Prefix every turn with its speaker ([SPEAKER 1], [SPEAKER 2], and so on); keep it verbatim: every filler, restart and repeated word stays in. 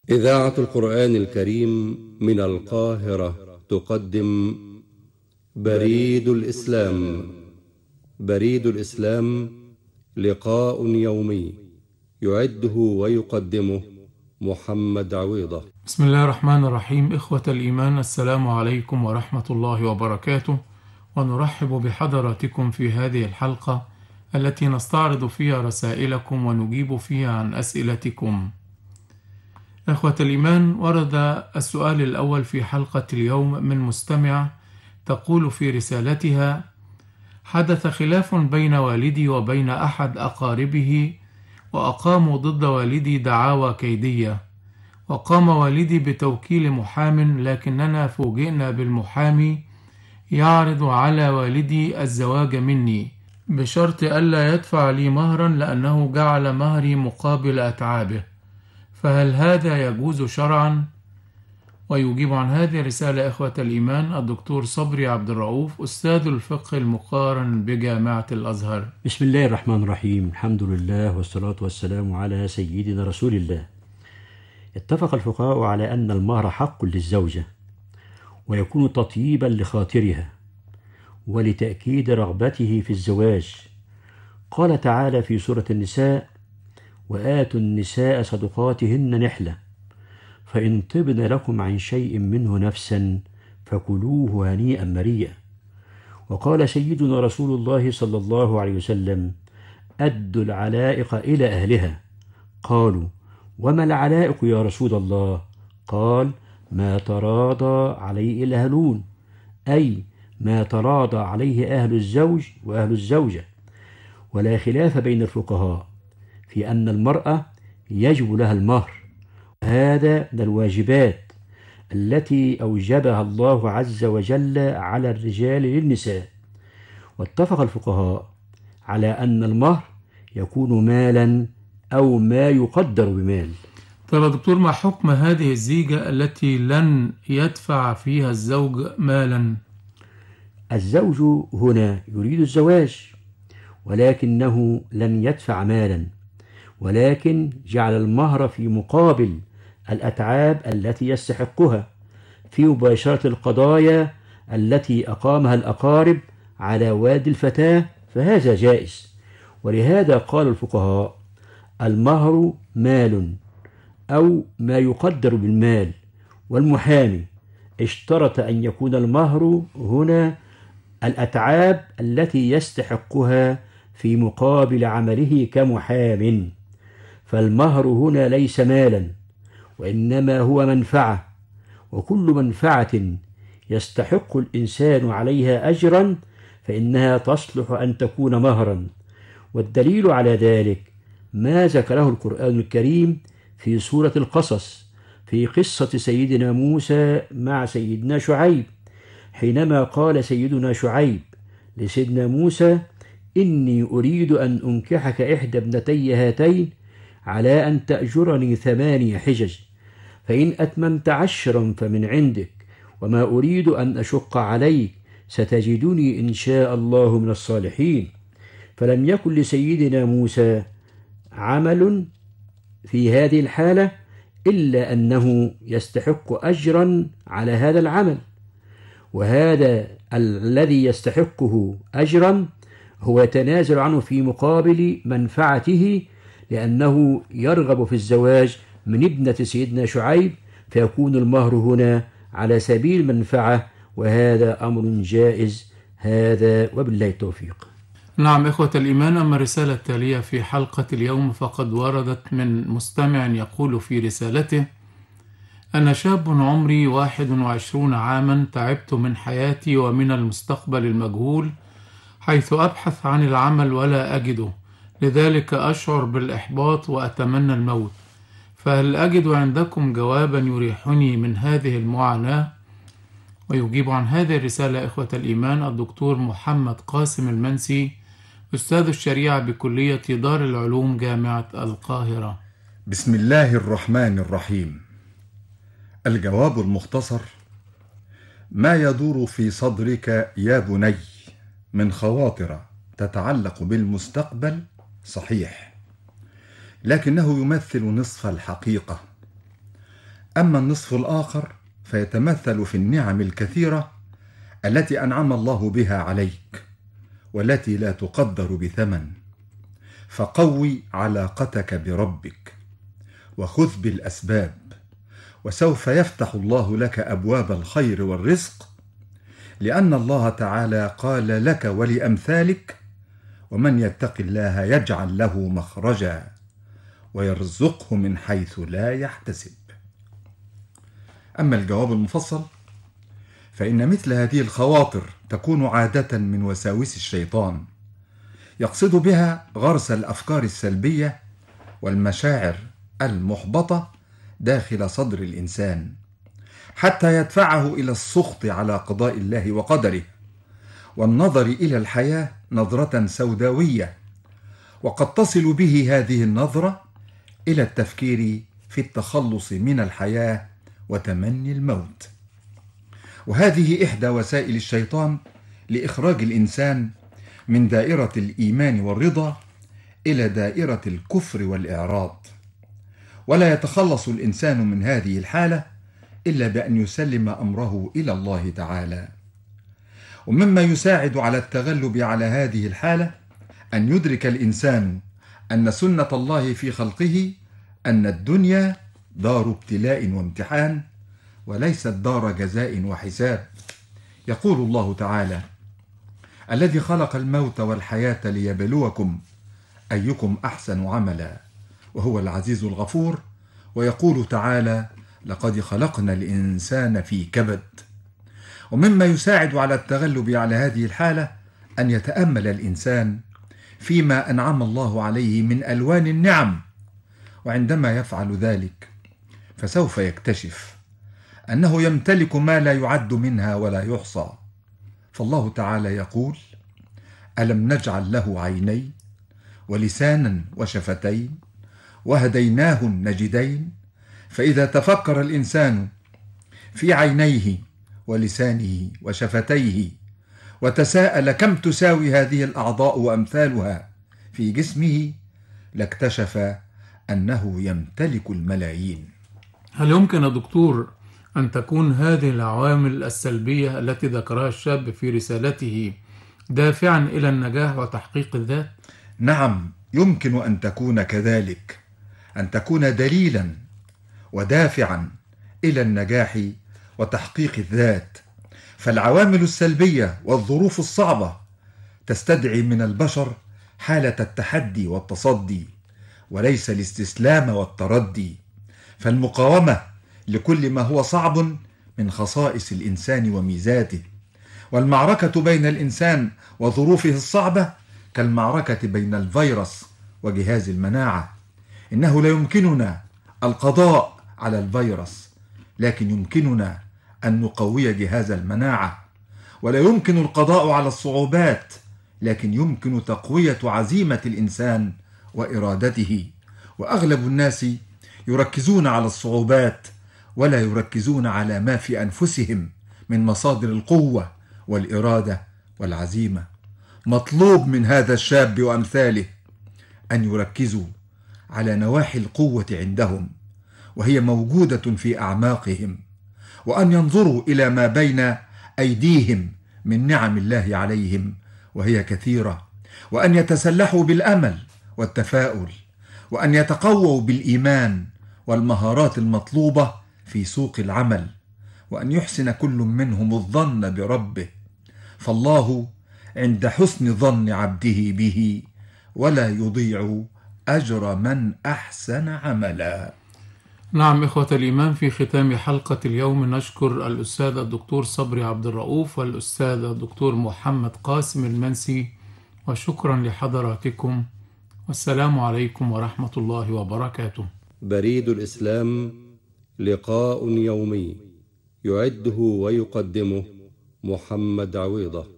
[SPEAKER 1] إذاعة القرآن الكريم من القاهرة تقدم بريد الإسلام. بريد الإسلام لقاء يومي يعده ويقدمه محمد عويضة.
[SPEAKER 2] بسم الله الرحمن الرحيم. إخوة الإيمان، السلام عليكم ورحمة الله وبركاته، ونرحب بحضراتكم في هذه الحلقة التي نستعرض فيها رسائلكم ونجيب فيها عن أسئلتكم. إخوة الإيمان، ورد السؤال الأول في حلقة اليوم من مستمع تقول في رسالتها: حدث خلاف بين والدي وبين أحد أقاربه، وأقاموا ضد والدي دعاوى كيدية، وقام والدي بتوكيل محام، لكننا فوجئنا بالمحامي يعرض على والدي الزواج مني بشرط ألا يدفع لي مهرا لأنه جعل مهري مقابل أتعابه، فهل هذا يجوز شرعا؟ ويجيب عن هذه الرسالة إخوة الإيمان الدكتور صبري عبد الرؤوف، أستاذ الفقه المقارن بجامعة الأزهر.
[SPEAKER 3] بسم الله الرحمن الرحيم، الحمد لله والصلاة والسلام على سيدنا رسول الله. اتفق الفقهاء على أن المهر حق للزوجة، ويكون تطييبا لخاطرها ولتأكيد رغبته في الزواج. قال تعالى في سورة النساء: وآتوا النساء صدقاتهن نحلة فإن طبن لكم عن شيء منه نفسا فكلوه هنيئا مريئا. وقال سيدنا رسول الله صلى الله عليه وسلم: أدوا العلائق إلى أهلها. قالوا: وما العلائق يا رسول الله؟ قال: ما تراضى عليه الأهلون، أي ما تراضى عليه أهل الزوج وأهل الزوجة. ولا خلاف بين الفقهاء في أن المرأة يجب لها المهر، هذا من الواجبات التي أوجبها الله عز وجل على الرجال للنساء. واتفق الفقهاء على أن المهر يكون مالا أو ما يقدر بمال.
[SPEAKER 2] طيب يا دكتور، ما حكم هذه الزيجة التي لن يدفع فيها الزوج مالا؟
[SPEAKER 3] الزوج هنا يريد الزواج ولكنه لن يدفع مالا، ولكن جعل المهر في مقابل الأتعاب التي يستحقها في مباشرة القضايا التي أقامها الأقارب على والد الفتاة، فهذا جائز. ولهذا قال الفقهاء: المهر مال أو ما يقدر بالمال. والمحامي اشترط أن يكون المهر هنا الأتعاب التي يستحقها في مقابل عمله كمحام. فالمهر هنا ليس مالا، وإنما هو منفعة، وكل منفعة يستحق الإنسان عليها أجرا فإنها تصلح أن تكون مهرا. والدليل على ذلك ما ذكره القرآن الكريم في سورة القصص في قصة سيدنا موسى مع سيدنا شعيب، حينما قال سيدنا شعيب لسيدنا موسى: إني أريد أن أنكحك إحدى ابنتي هاتين على أن تأجرني ثماني حجج، فإن أتممت عشرا فمن عندك، وما أريد أن أشق عليك، ستجدني إن شاء الله من الصالحين. فلم يكن لسيدنا موسى عمل في هذه الحالة إلا أنه يستحق أجرا على هذا العمل، وهذا الذي يستحقه أجرا هو يتنازل عنه في مقابل منفعته، لأنه يرغب في الزواج من ابنة سيدنا شعيب، فيكون المهر هنا على سبيل المنفعة، وهذا أمر جائز. هذا وبالله التوفيق.
[SPEAKER 2] نعم إخوة الإيمان، أما الرسالة التالية في حلقة اليوم فقد وردت من مستمع يقول في رسالته: أنا شاب عمري واحد وعشرون عاما، تعبت من حياتي ومن المستقبل المجهول، حيث أبحث عن العمل ولا أجده، لذلك أشعر بالإحباط وأتمنى الموت، فهل أجد عندكم جوابا يريحني من هذه المعاناة؟ ويجيب عن هذه الرسالة إخوة الإيمان الدكتور محمد قاسم المنسي، أستاذ الشريعة بكلية دار العلوم جامعة القاهرة.
[SPEAKER 4] بسم الله الرحمن الرحيم. الجواب المختصر: ما يدور في صدرك يا بني من خواطر تتعلق بالمستقبل صحيح، لكنه يمثل نصف الحقيقة، أما النصف الآخر فيتمثل في النعم الكثيرة التي أنعم الله بها عليك والتي لا تقدر بثمن، فقوي علاقتك بربك وخذ بالأسباب، وسوف يفتح الله لك أبواب الخير والرزق، لأن الله تعالى قال لك ولأمثالك: ومن يتق الله يجعل له مخرجا ويرزقه من حيث لا يحتسب. أما الجواب المفصل فإن مثل هذه الخواطر تكون عادة من وساوس الشيطان، يقصد بها غرس الأفكار السلبية والمشاعر المحبطة داخل صدر الإنسان، حتى يدفعه إلى السخط على قضاء الله وقدره، والنظر إلى الحياة نظرة سوداوية، وقد تصل به هذه النظرة إلى التفكير في التخلص من الحياة وتمني الموت. وهذه إحدى وسائل الشيطان لإخراج الإنسان من دائرة الإيمان والرضا إلى دائرة الكفر والإعراض، ولا يتخلص الإنسان من هذه الحالة إلا بأن يسلم أمره إلى الله تعالى. ومما يساعد على التغلب على هذه الحالة أن يدرك الإنسان أن سنة الله في خلقه أن الدنيا دار ابتلاء وامتحان وليست دار جزاء وحساب. يقول الله تعالى: الذي خلق الموت والحياة ليبلوكم أيكم أحسن عملا وهو العزيز الغفور. ويقول تعالى: لقد خلقنا الإنسان في كبد. ومما يساعد على التغلب على هذه الحالة أن يتأمل الإنسان فيما أنعم الله عليه من ألوان النعم، وعندما يفعل ذلك فسوف يكتشف أنه يمتلك ما لا يعد منها ولا يحصى. فالله تعالى يقول: ألم نجعل له عينين ولسانا وشفتين وهديناه النجدين. فإذا تفكر الإنسان في عينيه ولسانه وشفتيه وتساءل كم تساوي هذه الأعضاء وأمثالها في جسمه لاكتشف أنه يمتلك الملايين.
[SPEAKER 2] هل يمكن يا دكتور أن تكون هذه العوامل السلبية التي ذكرها الشاب في رسالته دافعا إلى النجاح وتحقيق الذات؟
[SPEAKER 4] نعم، يمكن أن تكون كذلك، أن تكون دليلا ودافعا إلى النجاح وتحقيق الذات. فالعوامل السلبية والظروف الصعبة تستدعي من البشر حالة التحدي والتصدي وليس الاستسلام والتردي. فالمقاومة لكل ما هو صعب من خصائص الإنسان وميزاته، والمعركة بين الإنسان وظروفه الصعبة كالمعركة بين الفيروس وجهاز المناعة. إنه لا يمكننا القضاء على الفيروس، لكن يمكننا أن نقوي جهاز المناعة. ولا يمكن القضاء على الصعوبات، لكن يمكن تقوية عزيمة الإنسان وإرادته. وأغلب الناس يركزون على الصعوبات ولا يركزون على ما في أنفسهم من مصادر القوة والإرادة والعزيمة. مطلوب من هذا الشاب وأمثاله أن يركزوا على نواحي القوة عندهم وهي موجودة في أعماقهم، وأن ينظروا إلى ما بين أيديهم من نعم الله عليهم وهي كثيرة، وأن يتسلحوا بالأمل والتفاؤل، وأن يتقووا بالإيمان والمهارات المطلوبة في سوق العمل، وأن يحسن كل منهم الظن بربه، فالله عند حسن ظن عبده به ولا يضيع أجر من أحسن عملا.
[SPEAKER 2] نعم إخوة الإيمان، في ختام حلقة اليوم نشكر الأستاذ الدكتور صبري عبد الرؤوف والأستاذ الدكتور محمد قاسم المنسي، وشكرا لحضراتكم، والسلام عليكم ورحمة الله وبركاته.
[SPEAKER 1] بريد الإسلام، لقاء يومي يعده ويقدمه محمد عويضة.